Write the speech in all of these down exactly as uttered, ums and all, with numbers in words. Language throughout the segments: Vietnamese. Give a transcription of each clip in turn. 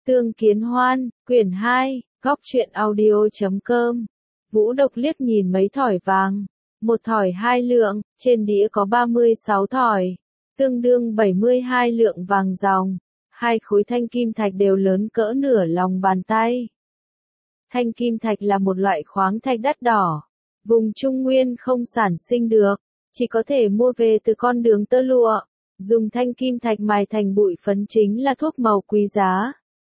Tương Kiến Hoan, quyển hai, góc truyện audio chấm com. Vũ Độc liếc nhìn mấy thỏi vàng. Một thỏi hai lượng, trên đĩa có ba mươi sáu thỏi, tương đương bảy mươi hai lượng vàng ròng. Hai khối thanh kim thạch đều lớn cỡ nửa lòng bàn tay. Thanh kim thạch là một loại khoáng thạch đắt đỏ. Vùng Trung Nguyên không sản sinh được, chỉ có thể mua về từ con đường tơ lụa. Dùng thanh kim thạch mài thành bụi phấn chính là thuốc màu quý giá.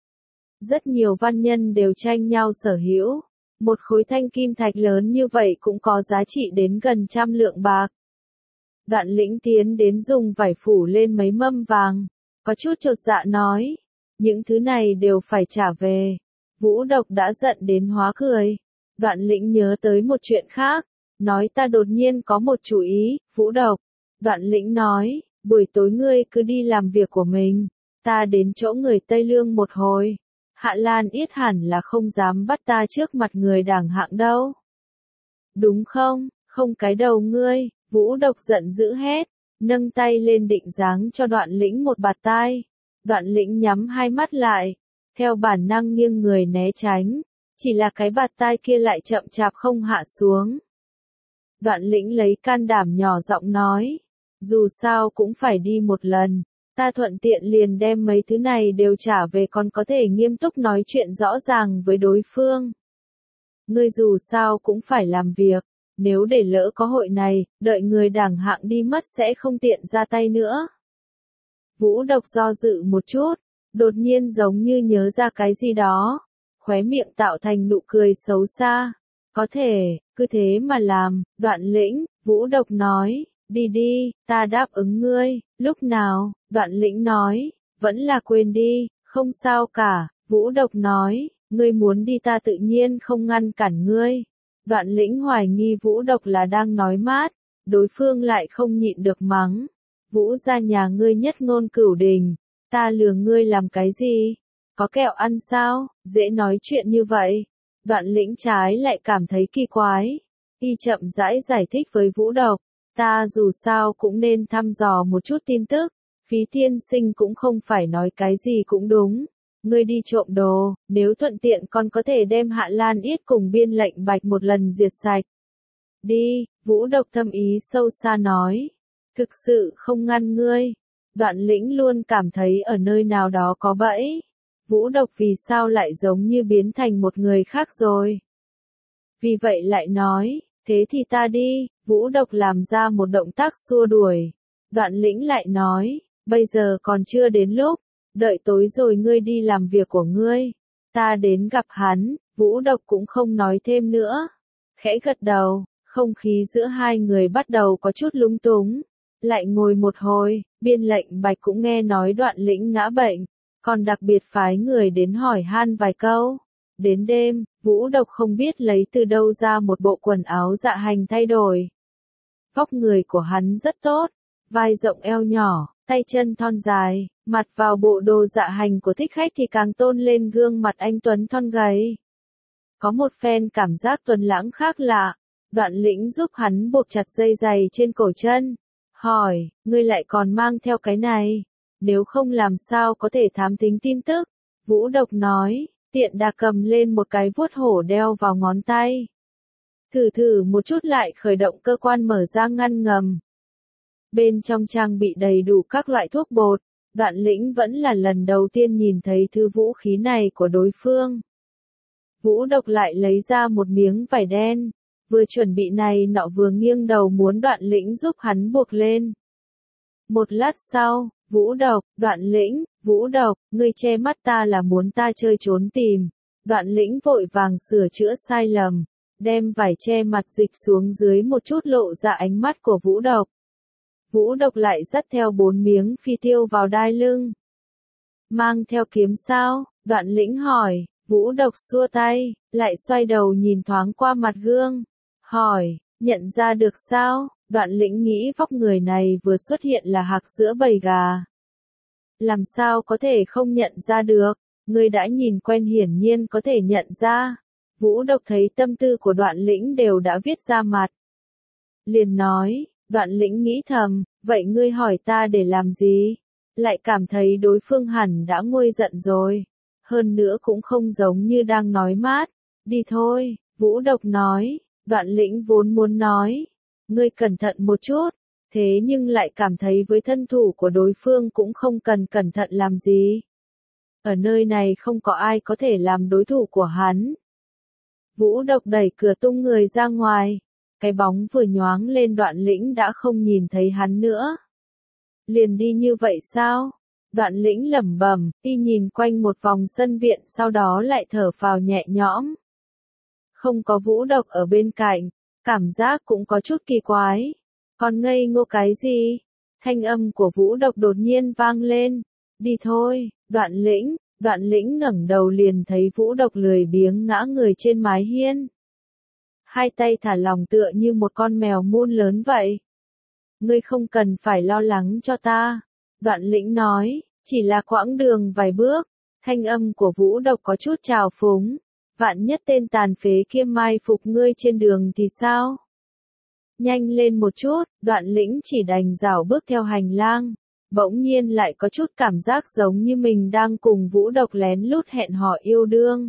Rất nhiều văn nhân đều tranh nhau sở hữu. Một khối thanh kim thạch lớn như vậy cũng có giá trị đến gần trăm lượng bạc. Đoạn Lĩnh tiến đến dùng vải phủ lên mấy mâm vàng, có chút chột dạ nói, những thứ này đều phải trả về. Vũ Độc đã giận đến hóa cười. Đoạn Lĩnh nhớ tới một chuyện khác, nói ta đột nhiên có một chủ ý. Vũ Độc, Đoạn Lĩnh nói, buổi tối ngươi cứ đi làm việc của mình, ta đến chỗ người Tây Lương một hồi. Hạ Lan Yết hẳn là không dám bắt ta trước mặt người đảng hạng đâu. Đúng không, không cái đầu ngươi, Vũ Độc giận dữ hét, nâng tay lên định giáng cho Đoạn Lĩnh một bạt tai. Đoạn Lĩnh nhắm hai mắt lại, theo bản năng nghiêng người né tránh, chỉ là cái bạt tai kia lại chậm chạp không hạ xuống. Đoạn Lĩnh lấy can đảm nhỏ giọng nói, dù sao cũng phải đi một lần. Ta thuận tiện liền đem mấy thứ này đều trả về, còn có thể nghiêm túc nói chuyện rõ ràng với đối phương. Ngươi dù sao cũng phải làm việc, nếu để lỡ có hội này, đợi người đảng hạng đi mất sẽ không tiện ra tay nữa. Vũ Độc do dự một chút, đột nhiên giống như nhớ ra cái gì đó, khóe miệng tạo thành nụ cười xấu xa. Có thể, cứ thế mà làm. Đoạn Lĩnh, Vũ Độc nói, đi đi, ta đáp ứng ngươi. Lúc nào? Đoạn Lĩnh nói, vẫn là quên đi, không sao cả. Vũ Độc nói, ngươi muốn đi ta tự nhiên không ngăn cản ngươi. Đoạn Lĩnh hoài nghi Vũ Độc là đang nói mát, đối phương lại không nhịn được mắng. Vũ gia nhà ngươi nhất ngôn cửu đình, ta lừa ngươi làm cái gì? Có kẹo ăn sao? Dễ nói chuyện như vậy. Đoạn Lĩnh trái lại cảm thấy kỳ quái. Y chậm rãi giải thích với Vũ Độc, ta dù sao cũng nên thăm dò một chút tin tức. Phí tiên sinh cũng không phải nói cái gì cũng đúng. Ngươi đi trộm đồ, nếu thuận tiện còn có thể đem Hạ Lan Yết cùng Biên Lệnh Bạch một lần diệt sạch. Đi, Vũ Độc thâm ý sâu xa nói. Thực sự không ngăn ngươi. Đoạn Lĩnh luôn cảm thấy ở nơi nào đó có bẫy. Vũ Độc vì sao lại giống như biến thành một người khác rồi. Vì vậy lại nói, thế thì ta đi. Vũ Độc làm ra một động tác xua đuổi. Đoạn Lĩnh lại nói, bây giờ còn chưa đến lúc, đợi tối rồi ngươi đi làm việc của ngươi. Ta đến gặp hắn. Vũ Độc cũng không nói thêm nữa. Khẽ gật đầu, không khí giữa hai người bắt đầu có chút lúng túng. Lại ngồi một hồi, Biên Lệnh Bạch cũng nghe nói Đoạn Lĩnh ngã bệnh, còn đặc biệt phái người đến hỏi han vài câu. Đến đêm, Vũ Độc không biết lấy từ đâu ra một bộ quần áo dạ hành thay đổi. Vóc người của hắn rất tốt, vai rộng eo nhỏ, tay chân thon dài, mặt vào bộ đồ dạ hành của thích khách thì càng tôn lên gương mặt anh tuấn thon gầy. Có một phen cảm giác tuấn lãng khác lạ. Đoạn Lĩnh giúp hắn buộc chặt dây giày trên cổ chân, hỏi, ngươi lại còn mang theo cái này, nếu không làm sao có thể thám thính tin tức. Vũ Độc nói, tiện đà cầm lên một cái vuốt hổ đeo vào ngón tay. Thử thử một chút lại khởi động cơ quan mở ra ngăn ngầm. Bên trong trang bị đầy đủ các loại thuốc bột. Đoạn Lĩnh vẫn là lần đầu tiên nhìn thấy thứ vũ khí này của đối phương. Vũ Độc lại lấy ra một miếng vải đen, vừa chuẩn bị này nọ vừa nghiêng đầu muốn Đoạn Lĩnh giúp hắn buộc lên. Một lát sau, Vũ Độc, Đoạn Lĩnh, Vũ Độc, ngươi che mắt ta là muốn ta chơi trốn tìm. Đoạn Lĩnh vội vàng sửa chữa sai lầm, đem vải che mặt dịch xuống dưới một chút lộ ra ánh mắt của Vũ Độc. Vũ Độc lại dắt theo bốn miếng phi tiêu vào đai lưng. Mang theo kiếm sao? Đoạn Lĩnh hỏi. Vũ Độc xua tay, lại xoay đầu nhìn thoáng qua mặt gương. Hỏi, nhận ra được sao? Đoạn Lĩnh nghĩ vóc người này vừa xuất hiện là hạc giữa bầy gà. Làm sao có thể không nhận ra được? Người đã nhìn quen hiển nhiên có thể nhận ra. Vũ Độc thấy tâm tư của Đoạn Lĩnh đều đã viết ra mặt. Liền nói. Đoạn Lĩnh nghĩ thầm, vậy ngươi hỏi ta để làm gì? Lại cảm thấy đối phương hẳn đã nguôi giận rồi. hơn nữa cũng không giống như đang nói mát. Đi thôi, Vũ Độc nói. Đoạn Lĩnh vốn muốn nói, ngươi cẩn thận một chút, thế nhưng lại cảm thấy với thân thủ của đối phương cũng không cần cẩn thận làm gì. Ở nơi này không có ai có thể làm đối thủ của hắn. Vũ Độc đẩy cửa tung người ra ngoài, cái bóng vừa nhoáng lên Đoạn Lĩnh đã không nhìn thấy hắn nữa. Liền đi như vậy sao? Đoạn Lĩnh lẩm bẩm, đi nhìn quanh một vòng sân viện sau đó lại thở phào nhẹ nhõm. Không có Vũ Độc ở bên cạnh, cảm giác cũng có chút kỳ quái. Còn ngây ngô cái gì? Thanh âm của Vũ Độc đột nhiên vang lên. Đi thôi, Đoạn Lĩnh. Đoạn Lĩnh ngẩng đầu liền thấy Vũ Độc lười biếng ngã người trên mái hiên. Hai tay thả lỏng tựa như một con mèo mun lớn vậy. Ngươi không cần phải lo lắng cho ta. Đoạn Lĩnh nói, chỉ là quãng đường vài bước. Thanh âm của Vũ Độc có chút trào phúng. Vạn nhất tên tàn phế kia mai phục ngươi trên đường thì sao? Nhanh lên một chút, Đoạn Lĩnh chỉ đành rảo bước theo hành lang. Bỗng nhiên lại có chút cảm giác giống như mình đang cùng Vũ Độc lén lút hẹn hò yêu đương.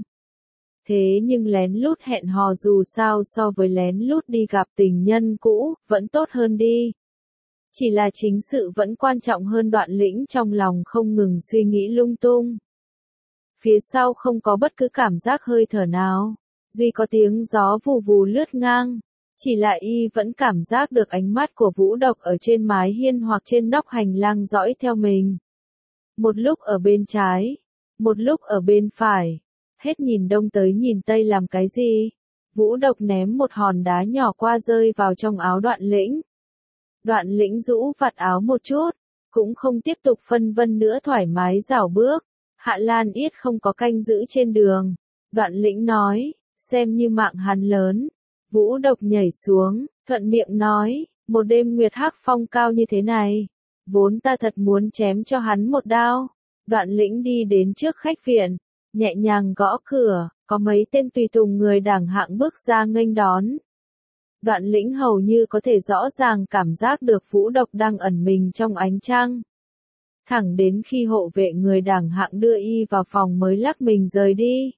Thế nhưng lén lút hẹn hò dù sao so với lén lút đi gặp tình nhân cũ, vẫn tốt hơn đi. Chỉ là chính sự vẫn quan trọng hơn. Đoạn Lĩnh trong lòng không ngừng suy nghĩ lung tung. Phía sau không có bất cứ cảm giác hơi thở nào, duy có tiếng gió vù vù lướt ngang. Chỉ là y vẫn cảm giác được ánh mắt của Vũ Độc ở trên mái hiên hoặc trên nóc hành lang dõi theo mình. Một lúc ở bên trái, một lúc ở bên phải, hết nhìn đông tới nhìn tây làm cái gì. Vũ Độc ném một hòn đá nhỏ qua rơi vào trong áo Đoạn Lĩnh. Đoạn Lĩnh rũ vạt áo một chút, cũng không tiếp tục phân vân nữa thoải mái rảo bước. Hạ Lan Yết không có canh giữ trên đường. Đoạn Lĩnh nói, xem như mạng hắn lớn. Vũ Độc nhảy xuống, thuận miệng nói, một đêm nguyệt hắc phong cao như thế này. Vốn ta thật muốn chém cho hắn một đao. Đoạn Lĩnh đi đến trước khách viện, nhẹ nhàng gõ cửa, có mấy tên tùy tùng người đẳng hạng bước ra nghênh đón. Đoạn Lĩnh hầu như có thể rõ ràng cảm giác được Vũ Độc đang ẩn mình trong ánh trăng. Thẳng đến khi hộ vệ người đẳng hạng đưa y vào phòng mới lắc mình rời đi.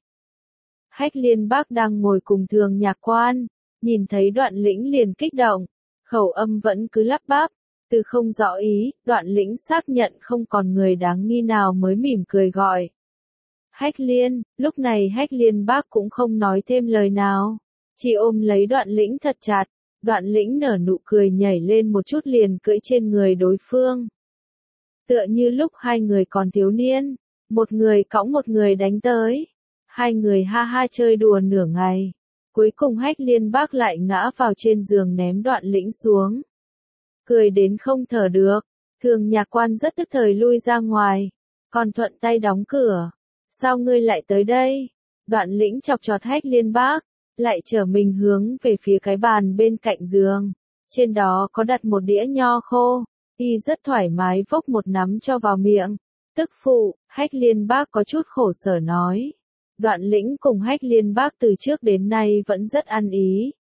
Hách Liên Bác đang ngồi cùng Thường Nhạc Quan, nhìn thấy Đoạn Lĩnh liền kích động, khẩu âm vẫn cứ lắp bắp, từ không rõ ý. Đoạn Lĩnh xác nhận không còn người đáng nghi nào mới mỉm cười gọi. Hách Liên. Lúc này Hách Liên Bác cũng không nói thêm lời nào, chỉ ôm lấy Đoạn Lĩnh thật chặt. Đoạn Lĩnh nở nụ cười nhảy lên một chút liền cưỡi trên người đối phương. Tựa như lúc hai người còn thiếu niên, một người cõng một người đánh tới. Hai người ha ha chơi đùa nửa ngày. Cuối cùng Hách Liên Bác lại ngã vào trên giường ném Đoạn Lĩnh xuống. Cười đến không thở được. Thường Nhạc Quan rất tức thời lui ra ngoài, còn thuận tay đóng cửa. Sao ngươi lại tới đây? Đoạn Lĩnh chọc chọt Hách Liên Bác, lại trở mình hướng về phía cái bàn bên cạnh giường. Trên đó có đặt một đĩa nho khô. Y rất thoải mái vốc một nắm cho vào miệng. Tức phụ, Hách Liên Bác có chút khổ sở nói. Đoạn Lĩnh cùng Hách Liên Bác từ trước đến nay vẫn rất ăn ý.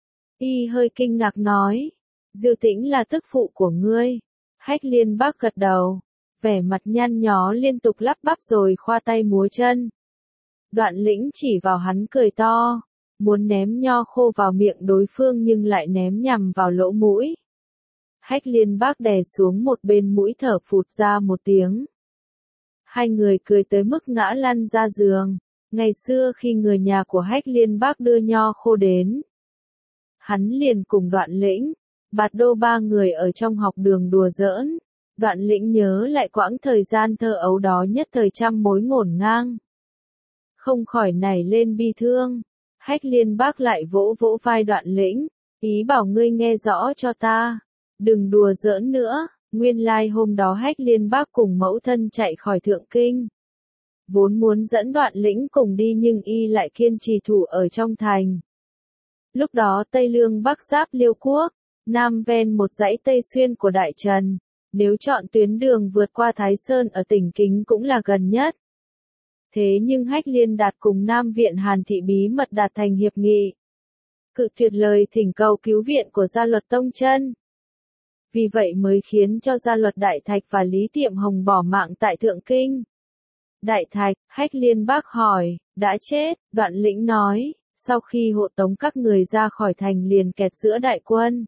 Y hơi kinh ngạc nói, Diêu Tĩnh là tức phụ của ngươi. Hách Liên Bác gật đầu, vẻ mặt nhăn nhó liên tục lắp bắp rồi khoa tay múa chân. Đoạn Lĩnh chỉ vào hắn cười to, muốn ném nho khô vào miệng đối phương nhưng lại ném nhằm vào lỗ mũi. Hách Liên Bác đè xuống một bên mũi thở phụt ra một tiếng. Hai người cười tới mức ngã lăn ra giường. Ngày xưa khi người nhà của Hách Liên Bác đưa nho khô đến, hắn liền cùng Đoạn Lĩnh, Bạt Đô ba người ở trong học đường đùa giỡn. Đoạn Lĩnh nhớ lại quãng thời gian thơ ấu đó nhất thời trăm mối ngổn ngang. Không khỏi nảy lên bi thương. Hách Liên Bác lại vỗ vỗ vai Đoạn Lĩnh, ý bảo ngươi nghe rõ cho ta. Đừng đùa giỡn nữa. Nguyên lai hôm đó Hách Liên Bác cùng mẫu thân chạy khỏi Thượng Kinh. Vốn muốn dẫn Đoạn Lĩnh cùng đi nhưng y lại kiên trì thủ ở trong thành. Lúc đó Tây Lương Bắc giáp Liêu Quốc, Nam ven một dãy Tây Xuyên của Đại Trần. Nếu chọn tuyến đường vượt qua Thái Sơn ở tỉnh Kính cũng là gần nhất. Thế nhưng Hách Liên Đạt cùng Nam Viện Hàn Thị bí mật đạt thành hiệp nghị. Cự tuyệt lời thỉnh cầu cứu viện của Gia Luật Tông Chân. Vì vậy mới khiến cho Gia Luật Đại Thạch và Lý Tiệm Hồng bỏ mạng tại Thượng Kinh. Đại Thạch, Hách Liên Bác hỏi, đã chết, Đoạn Lĩnh nói, sau khi hộ tống các người ra khỏi thành liền kẹt giữa đại quân.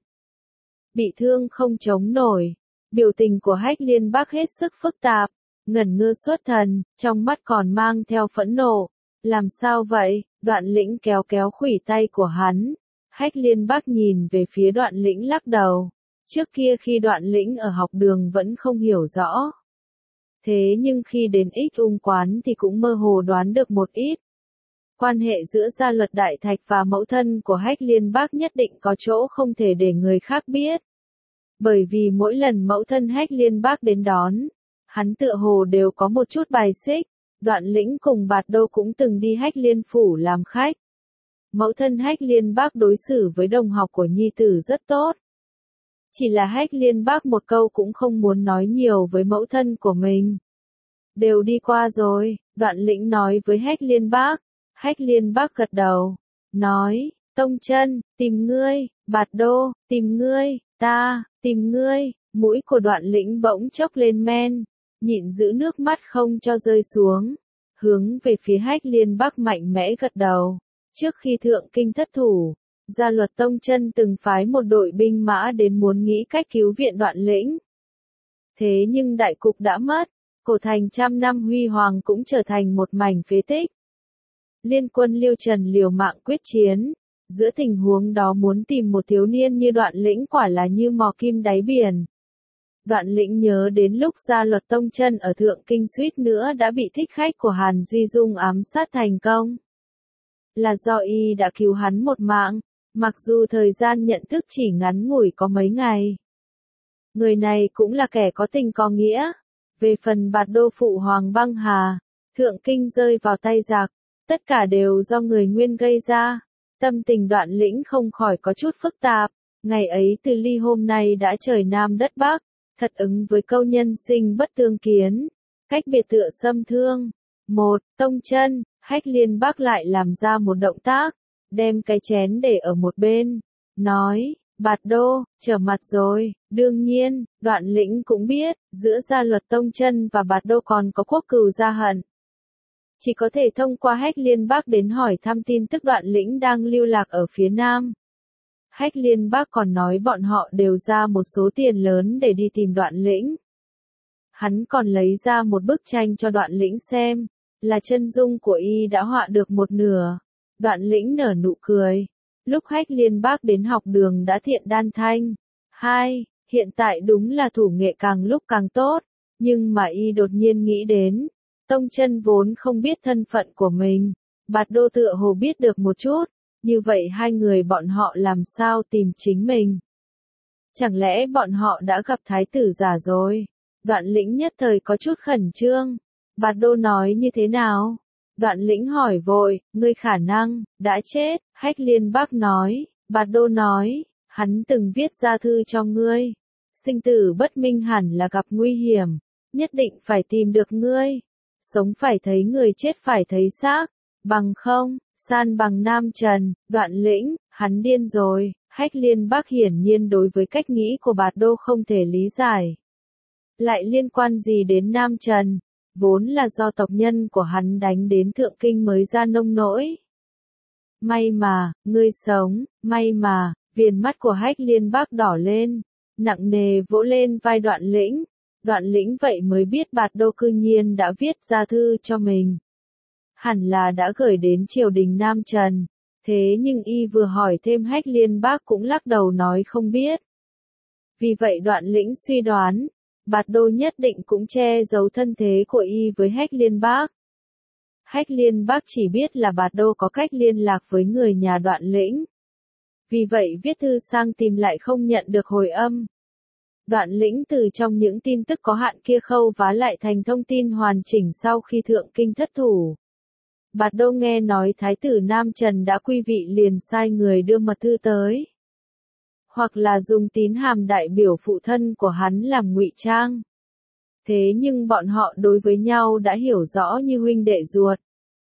Bị thương không chống nổi, biểu tình của Hách Liên Bác hết sức phức tạp, ngẩn ngơ xuất thần, trong mắt còn mang theo phẫn nộ. Làm sao vậy? Đoạn Lĩnh kéo kéo khuỷu tay của hắn. Hách Liên Bác nhìn về phía Đoạn Lĩnh lắc đầu. Trước kia khi Đoạn Lĩnh ở học đường vẫn không hiểu rõ. Thế nhưng khi đến Ích Ung quán thì cũng mơ hồ đoán được một ít. Quan hệ giữa Gia Luật Đại Thạch và mẫu thân của Hách Liên Bác nhất định có chỗ không thể để người khác biết. Bởi vì mỗi lần mẫu thân Hách Liên Bác đến đón, hắn tựa hồ đều có một chút bài xích. Đoạn Lĩnh cùng Bạt Đô cũng từng đi Hách Liên phủ làm khách. Mẫu thân Hách Liên Bác đối xử với đồng học của nhi tử rất tốt. Chỉ là Hách Liên Bác một câu cũng không muốn nói nhiều với mẫu thân của mình. Đều đi qua rồi, Đoạn Lĩnh nói với Hách Liên Bác. Hách Liên Bác gật đầu, nói, Tông Chân, tìm ngươi, Bạt Đô, tìm ngươi, ta, tìm ngươi. Mũi của Đoạn Lĩnh bỗng chốc lên men, nhịn giữ nước mắt không cho rơi xuống, hướng về phía Hách Liên Bác mạnh mẽ gật đầu. Trước khi Thượng Kinh thất thủ, Gia Luật Tông Chân từng phái một đội binh mã đến muốn nghĩ cách cứu viện Đoạn Lĩnh. Thế nhưng đại cục đã mất, cổ thành trăm năm huy hoàng cũng trở thành một mảnh phế tích. Liên quân Liêu Trần liều mạng quyết chiến, giữa tình huống đó muốn tìm một thiếu niên như Đoạn Lĩnh quả là như mò kim đáy biển. Đoạn Lĩnh nhớ đến lúc Gia Luật Tông Chân ở Thượng Kinh suýt nữa đã bị thích khách của Hàn Duy Dung ám sát thành công. Là do y đã cứu hắn một mạng, mặc dù thời gian nhận thức chỉ ngắn ngủi có mấy ngày. Người này cũng là kẻ có tình có nghĩa. Về phần Bạt Đô phụ Hoàng Băng Hà, Thượng Kinh rơi vào tay giặc, tất cả đều do người Nguyên gây ra. Tâm tình Đoạn Lĩnh không khỏi có chút phức tạp. Ngày ấy từ ly hôm nay đã trời Nam đất Bắc. Thật ứng với câu nhân sinh bất tương kiến, cách biệt tựa xâm thương. Một, Tông Chân, Hách Liên Bác lại làm ra một động tác, đem cái chén để ở một bên, nói, Bạt Đô, trở mặt rồi. Đương nhiên, Đoạn Lĩnh cũng biết, giữa Gia Luật Tông Chân và Bạt Đô còn có quốc cừu gia hận. Chỉ có thể thông qua Hách Liên Bác đến hỏi thăm tin tức Đoạn Lĩnh đang lưu lạc ở phía Nam. Hách Liên Bác còn nói bọn họ đều ra một số tiền lớn để đi tìm Đoạn Lĩnh. Hắn còn lấy ra một bức tranh cho Đoạn Lĩnh xem, là chân dung của y đã họa được một nửa. Đoạn Lĩnh nở nụ cười. Lúc Hách Liên Bác đến học đường đã thiện đan thanh. Hai, hiện tại đúng là thủ nghệ càng lúc càng tốt, nhưng mà y đột nhiên nghĩ đến, Tông Chân vốn không biết thân phận của mình, Bạt Đô tựa hồ biết được một chút. Như vậy hai người bọn họ làm sao tìm chính mình? Chẳng lẽ bọn họ đã gặp thái tử giả rồi? Đoạn Lĩnh nhất thời có chút khẩn trương. Bạt Đô nói như thế nào? Đoạn Lĩnh hỏi vội, ngươi khả năng, đã chết. Hách Liên Bác nói, Bạt Đô nói, hắn từng viết ra thư cho ngươi. Sinh tử bất minh hẳn là gặp nguy hiểm. Nhất định phải tìm được ngươi. Sống phải thấy người, chết phải thấy xác. Bằng không, san bằng Nam Trần. Đoạn Lĩnh, hắn điên rồi. Hách Liên Bác hiển nhiên đối với cách nghĩ của Bạt Đô không thể lý giải. Lại liên quan gì đến Nam Trần? Vốn là do tộc nhân của hắn đánh đến Thượng Kinh mới ra nông nỗi. May mà, ngươi sống, may mà. Viền mắt của Hách Liên Bác đỏ lên, nặng nề vỗ lên vai Đoạn Lĩnh. Đoạn Lĩnh vậy mới biết Bạt Đô cư nhiên đã viết ra thư cho mình. Hẳn là đã gửi đến triều đình Nam Trần. Thế nhưng y vừa hỏi thêm Hách Liên Bác cũng lắc đầu nói không biết. Vì vậy Đoạn Lĩnh suy đoán, Bạt Đô nhất định cũng che giấu thân thế của y với Hách Liên Bác. Hách Liên Bác chỉ biết là Bạt Đô có cách liên lạc với người nhà Đoạn Lĩnh. Vì vậy viết thư sang tìm lại không nhận được hồi âm. Đoạn Lĩnh từ trong những tin tức có hạn kia khâu vá lại thành thông tin hoàn chỉnh sau khi Thượng Kinh thất thủ. Bạt Đô nghe nói Thái tử Nam Trần đã quy vị liền sai người đưa mật thư tới. Hoặc là dùng tín hàm đại biểu phụ thân của hắn làm ngụy trang. Thế nhưng bọn họ đối với nhau đã hiểu rõ như huynh đệ ruột.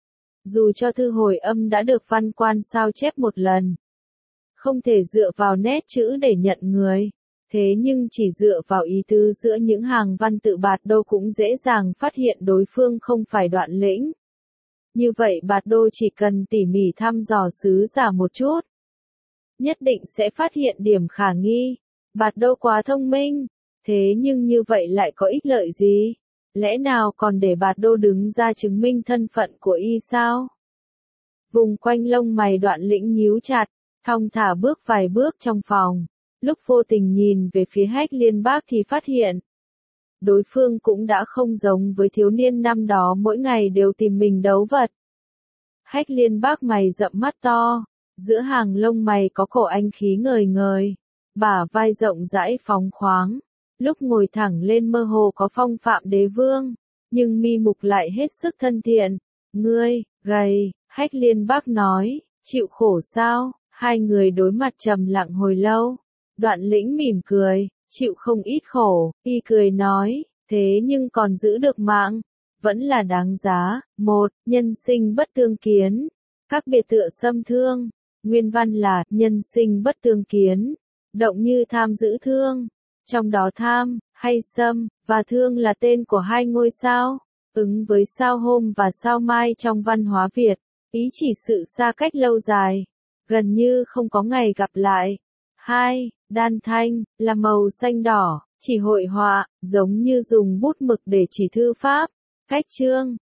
Dù cho thư hồi âm đã được văn quan sao chép một lần, không thể dựa vào nét chữ để nhận người. Thế nhưng chỉ dựa vào ý tứ giữa những hàng văn tự Bạt Đô cũng dễ dàng phát hiện đối phương không phải Đoạn Lĩnh. Như vậy Bạt Đô chỉ cần tỉ mỉ thăm dò sứ giả một chút, nhất định sẽ phát hiện điểm khả nghi. Bạt Đô quá thông minh, thế nhưng như vậy lại có ích lợi gì? Lẽ nào còn để Bạt Đô đứng ra chứng minh thân phận của y sao? Vùng quanh lông mày Đoạn Lĩnh nhíu chặt, thong thả bước vài bước trong phòng. Lúc vô tình nhìn về phía Hách Liên Bác thì phát hiện, đối phương cũng đã không giống với thiếu niên năm đó mỗi ngày đều tìm mình đấu vật. Hách Liên Bác mày rậm mắt to, giữa hàng lông mày có cổ anh khí ngời ngời, bả vai rộng rãi phóng khoáng, lúc ngồi thẳng lên mơ hồ có phong phạm đế vương, nhưng mi mục lại hết sức thân thiện. Ngươi, gầy, Hách Liên Bác nói, chịu khổ sao? Hai người đối mặt trầm lặng hồi lâu. Đoạn Lĩnh mỉm cười, chịu không ít khổ, y cười nói, thế nhưng còn giữ được mạng, vẫn là đáng giá. Một, nhân sinh bất tương kiến, các biệt tựa xâm thương. Nguyên văn là, nhân sinh bất tương kiến, động như tham giữ thương. Trong đó tham, hay xâm, và thương là tên của hai ngôi sao, ứng với sao hôm và sao mai trong văn hóa Việt, ý chỉ sự xa cách lâu dài, gần như không có ngày gặp lại. Hai, đan thanh, là màu xanh đỏ, chỉ hội họa, giống như dùng bút mực để chỉ thư pháp. Cách chương,